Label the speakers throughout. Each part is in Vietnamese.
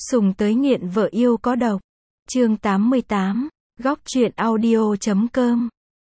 Speaker 1: Sùng tới nghiện vợ yêu có độc. Chương 88, góc truyện audio.com.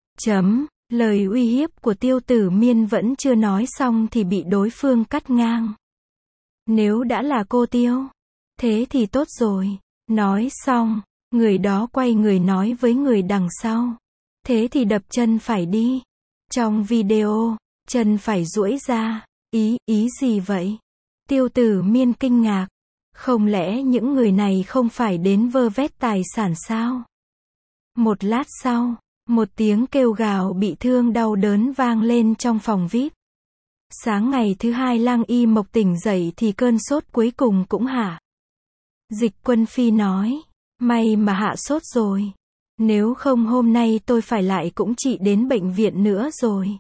Speaker 1: Lời uy hiếp của Tiêu Tử Miên vẫn chưa nói xong thì bị đối phương cắt ngang. Nếu đã là cô Tiêu, thế thì tốt rồi. Nói xong, người đó quay người nói với người đằng sau. Thế thì đập chân phải đi. Trong video, chân phải duỗi ra. Ý gì vậy? Tiêu Tử Miên kinh ngạc. Không lẽ những người này không phải đến vơ vét tài sản sao? Một lát sau, một tiếng kêu gào bị thương đau đớn vang lên trong phòng VIP. Sáng ngày thứ hai Lăng Y Mộc tỉnh dậy thì cơn sốt cuối cùng cũng hạ. Dịch Quân Phi nói, may mà hạ sốt rồi. Nếu không hôm nay tôi phải lại cũng trị đến bệnh viện nữa rồi.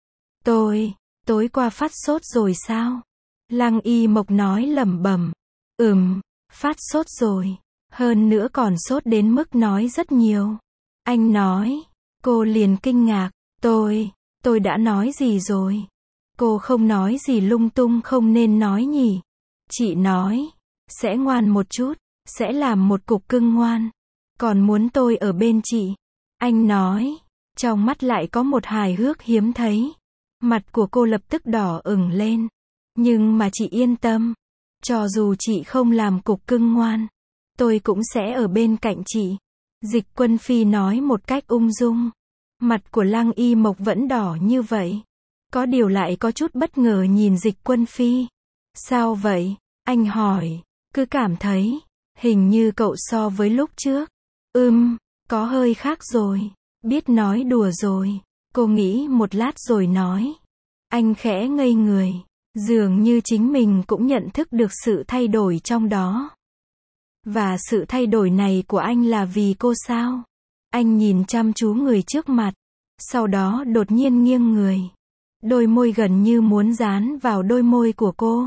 Speaker 1: Tối qua phát sốt rồi sao? Lăng Y Mộc nói lẩm bẩm. Phát sốt rồi. Hơn nữa còn sốt đến mức nói rất nhiều. Anh nói. Cô liền kinh ngạc. Tôi đã nói gì rồi? Cô không nói gì lung tung không nên nói nhỉ? Chị nói. Sẽ ngoan một chút. Sẽ làm một cục cưng ngoan. Còn muốn tôi ở bên chị. Anh nói. Trong mắt lại có một hài hước hiếm thấy. Mặt của cô lập tức đỏ ửng lên. Nhưng mà chị yên tâm. Cho dù chị không làm cục cưng ngoan, tôi cũng sẽ ở bên cạnh chị. Dịch Quân Phi nói một cách ung dung. Mặt của Lăng Y Mộc vẫn đỏ như vậy. Có điều lại có chút bất ngờ nhìn Dịch Quân Phi. Sao vậy? Anh hỏi. Cứ cảm thấy, hình như cậu so với lúc trước. Có hơi khác rồi. Biết nói đùa rồi. Cô nghĩ một lát rồi nói. Anh khẽ ngây người. Dường như chính mình cũng nhận thức được sự thay đổi trong đó. Và sự thay đổi này của anh là vì cô sao? Anh nhìn chăm chú người trước mặt. Sau đó đột nhiên nghiêng người. Đôi môi gần như muốn dán vào đôi môi của cô.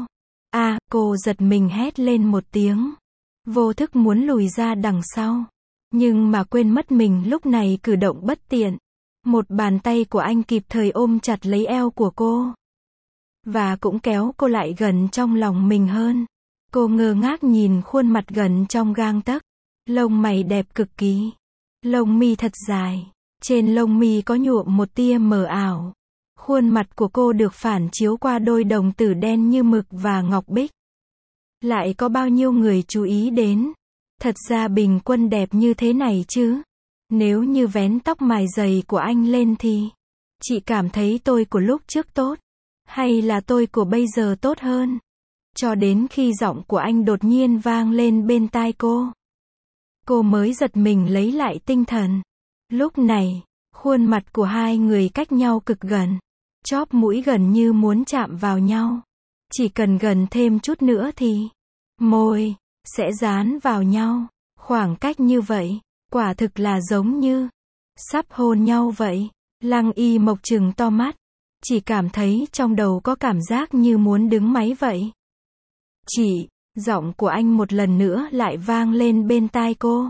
Speaker 1: Cô giật mình hét lên một tiếng. Vô thức muốn lùi ra đằng sau. Nhưng mà quên mất mình lúc này cử động bất tiện. Một bàn tay của anh kịp thời ôm chặt lấy eo của cô. Và cũng kéo cô lại gần trong lòng mình hơn. Cô ngơ ngác nhìn khuôn mặt gần trong gang tấc. Lông mày đẹp cực kỳ. Lông mi thật dài. Trên lông mi có nhuộm một tia mờ ảo. Khuôn mặt của cô được phản chiếu qua đôi đồng tử đen như mực và ngọc bích. Lại có bao nhiêu người chú ý đến. Thật ra Bình Quân đẹp như thế này chứ. Nếu như vén tóc mài dày của anh lên thì chị cảm thấy tôi của lúc trước tốt. Hay là tôi của bây giờ tốt hơn? Cho đến khi giọng của anh đột nhiên vang lên bên tai cô. Cô mới giật mình lấy lại tinh thần. Lúc này, khuôn mặt của hai người cách nhau cực gần. Chóp mũi gần như muốn chạm vào nhau. Chỉ cần gần thêm chút nữa thì môi sẽ dán vào nhau. Khoảng cách như vậy, quả thực là giống như sắp hôn nhau vậy. Lăng Y Mộc trừng to mắt. Chỉ cảm thấy trong đầu có cảm giác như muốn đứng máy vậy. Giọng của anh một lần nữa lại vang lên bên tai cô.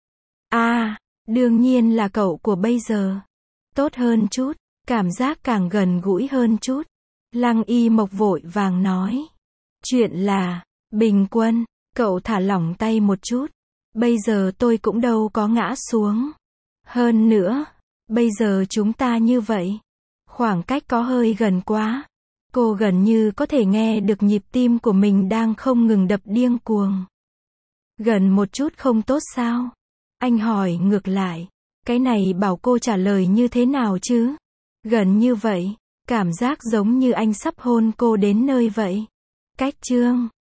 Speaker 1: Đương nhiên là cậu của bây giờ. Tốt hơn chút, cảm giác càng gần gũi hơn chút. Lăng Y Mộc vội vàng nói. Chuyện là, Bình Quân, cậu thả lỏng tay một chút. Bây giờ tôi cũng đâu có ngã xuống. Hơn nữa, bây giờ chúng ta như vậy. Khoảng cách có hơi gần quá. Cô gần như có thể nghe được nhịp tim của mình đang không ngừng đập điên cuồng. Gần một chút không tốt sao? Anh hỏi ngược lại. Cái này bảo cô trả lời như thế nào chứ? Gần như vậy, cảm giác giống như anh sắp hôn cô đến nơi vậy. Cách chương